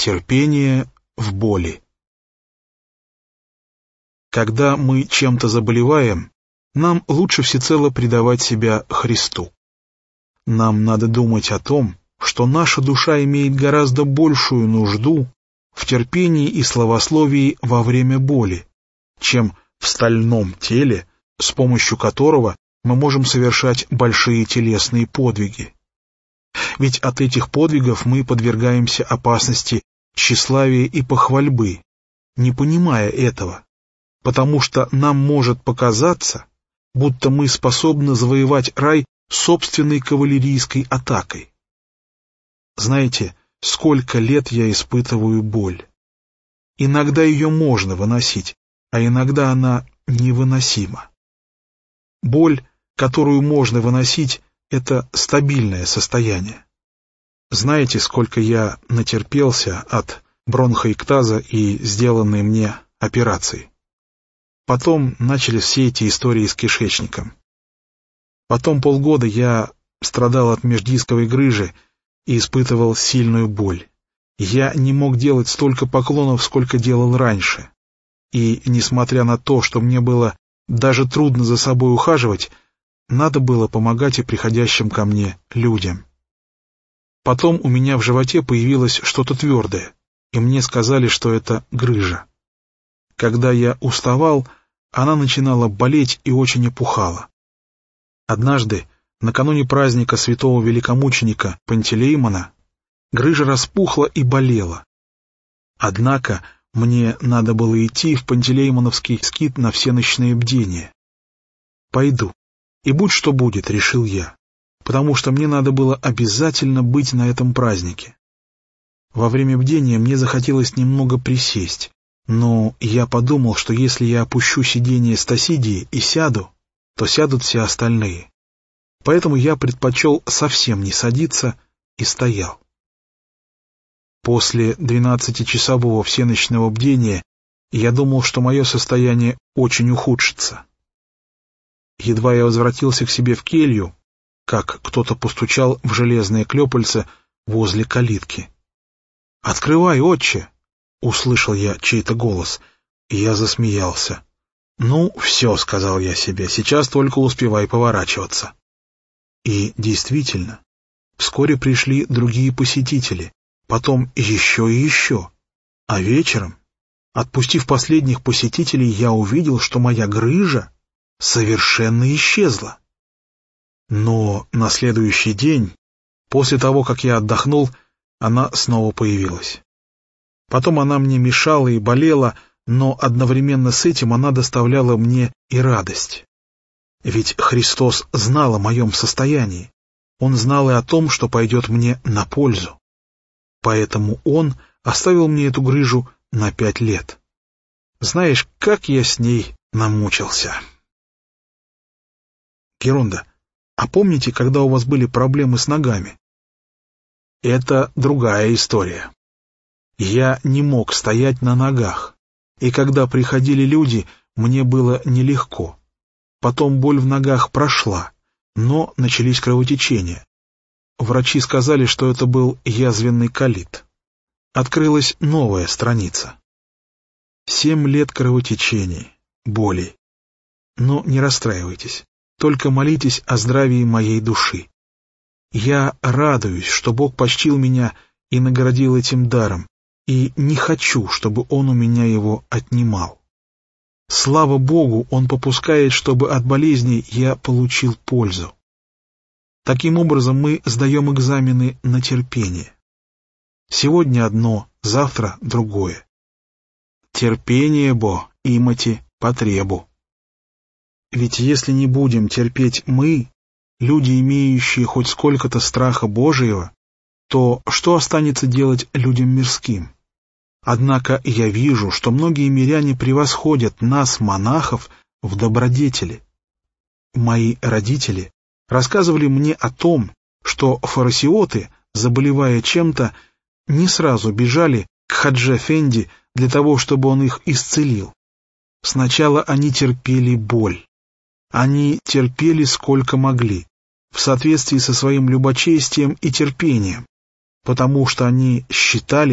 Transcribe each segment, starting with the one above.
Терпение в боли. Когда мы чем-то заболеваем, нам лучше всецело предавать себя Христу. Нам надо думать о том, что наша душа имеет гораздо большую нужду в терпении и славословии во время боли, чем в стальном теле, с помощью которого мы можем совершать большие телесные подвиги. Ведь от этих подвигов мы подвергаемся опасности тщеславия и похвальбы, не понимая этого, потому что нам может показаться, будто мы способны завоевать рай собственной кавалерийской атакой. Знаете, сколько лет я испытываю боль. Иногда ее можно выносить, а иногда она невыносима. Боль, которую можно выносить, это стабильное состояние. Знаете, сколько я натерпелся от бронхоэктаза и сделанной мне операции? Потом начались все эти истории с кишечником. Потом полгода я страдал от междисковой грыжи и испытывал сильную боль. Я не мог делать столько поклонов, сколько делал раньше. И, несмотря на то, что мне было даже трудно за собой ухаживать, надо было помогать и приходящим ко мне людям. Потом у меня в животе появилось что-то твердое, и мне сказали, что это грыжа. Когда я уставал, она начинала болеть и очень опухала. Однажды, накануне праздника святого великомученика Пантелеимона, грыжа распухла и болела. Однако мне надо было идти в Пантелеимоновский скит на всенощное бдение. «Пойду, и будь что будет», — решил я, потому что мне надо было обязательно быть на этом празднике. Во время бдения мне захотелось немного присесть, но я подумал, что если я опущу сиденье Стасидии и сяду, то сядут все остальные. Поэтому я предпочел совсем не садиться и стоял. После 12-часового всенощного бдения я думал, что мое состояние очень ухудшится. Едва я возвратился к себе в келью, как кто-то постучал в железное клепальце возле калитки. «Открывай, отче!» — услышал я чей-то голос, и я засмеялся. «Ну, все», — сказал я себе, — «сейчас только успевай поворачиваться». И действительно, вскоре пришли другие посетители, потом еще и еще. А вечером, отпустив последних посетителей, я увидел, что моя грыжа совершенно исчезла. Но на следующий день, после того, как я отдохнул, она снова появилась. Потом она мне мешала и болела, но одновременно с этим она доставляла мне и радость. Ведь Христос знал о моем состоянии. Он знал и о том, что пойдет мне на пользу. Поэтому Он оставил мне эту грыжу на 5 лет. Знаешь, как я с ней намучился. Герунда, а помните, когда у вас были проблемы с ногами? Это другая история. Я не мог стоять на ногах, и когда приходили люди, мне было нелегко. Потом боль в ногах прошла, но начались кровотечения. Врачи сказали, что это был язвенный колит. Открылась новая страница. 7 лет кровотечений, болей. Но не расстраивайтесь, только молитесь о здравии моей души. Я радуюсь, что Бог почтил меня и наградил этим даром, и не хочу, чтобы Он у меня его отнимал. Слава Богу, Он попускает, чтобы от болезней я получил пользу. Таким образом, мы сдаем экзамены на терпение. Сегодня одно, завтра другое. Терпение, бо, имати, потребу. Ведь если не будем терпеть мы, люди, имеющие хоть сколько-то страха Божьего, то что останется делать людям мирским? Однако я вижу, что многие миряне превосходят нас, монахов, в добродетели. Мои родители рассказывали мне о том, что фарисеоты, заболевая чем-то, не сразу бежали к Хадже Эфенди для того, чтобы он их исцелил. Сначала они терпели боль. Они терпели сколько могли, в соответствии со своим любочестием и терпением, потому что они считали,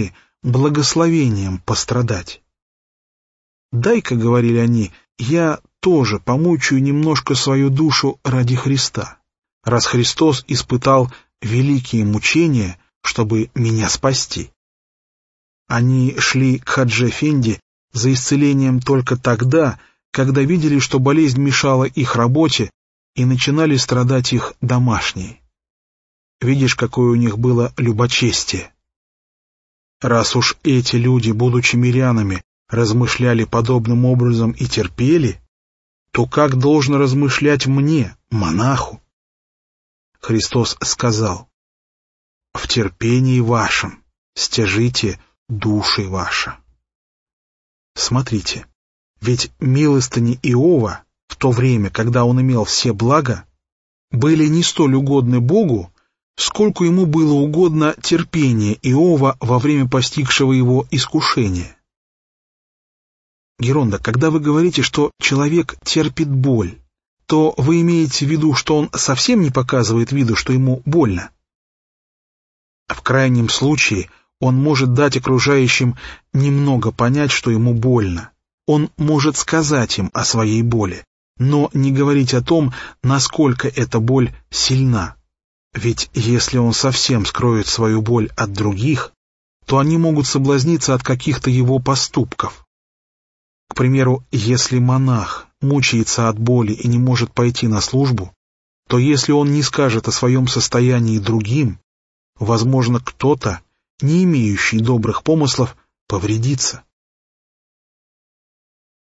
благословением пострадать. «Дай-ка, — говорили они, — я тоже помучаю немножко свою душу ради Христа, раз Христос испытал великие мучения, чтобы меня спасти». Они шли к Хаджи Эфенди за исцелением только тогда, когда видели, что болезнь мешала их работе, и начинали страдать их домашние. Видишь, какое у них было любочестие. Раз уж эти люди, будучи мирянами, размышляли подобным образом и терпели, то как должно размышлять мне, монаху? Христос сказал: «В терпении вашем стяжите души ваши». Смотрите, ведь милостыни Иова в то время, когда он имел все блага, были не столь угодны Богу, сколько ему было угодно терпение Иова во время постигшего его искушения. Геронда, когда вы говорите, что человек терпит боль, то вы имеете в виду, что он совсем не показывает виду, что ему больно? В крайнем случае он может дать окружающим немного понять, что ему больно. Он может сказать им о своей боли, но не говорить о том, насколько эта боль сильна. Ведь если он совсем скроет свою боль от других, то они могут соблазниться от каких-то его поступков. К примеру, если монах мучается от боли и не может пойти на службу, то если он не скажет о своем состоянии другим, возможно, кто-то, не имеющий добрых помыслов, повредится.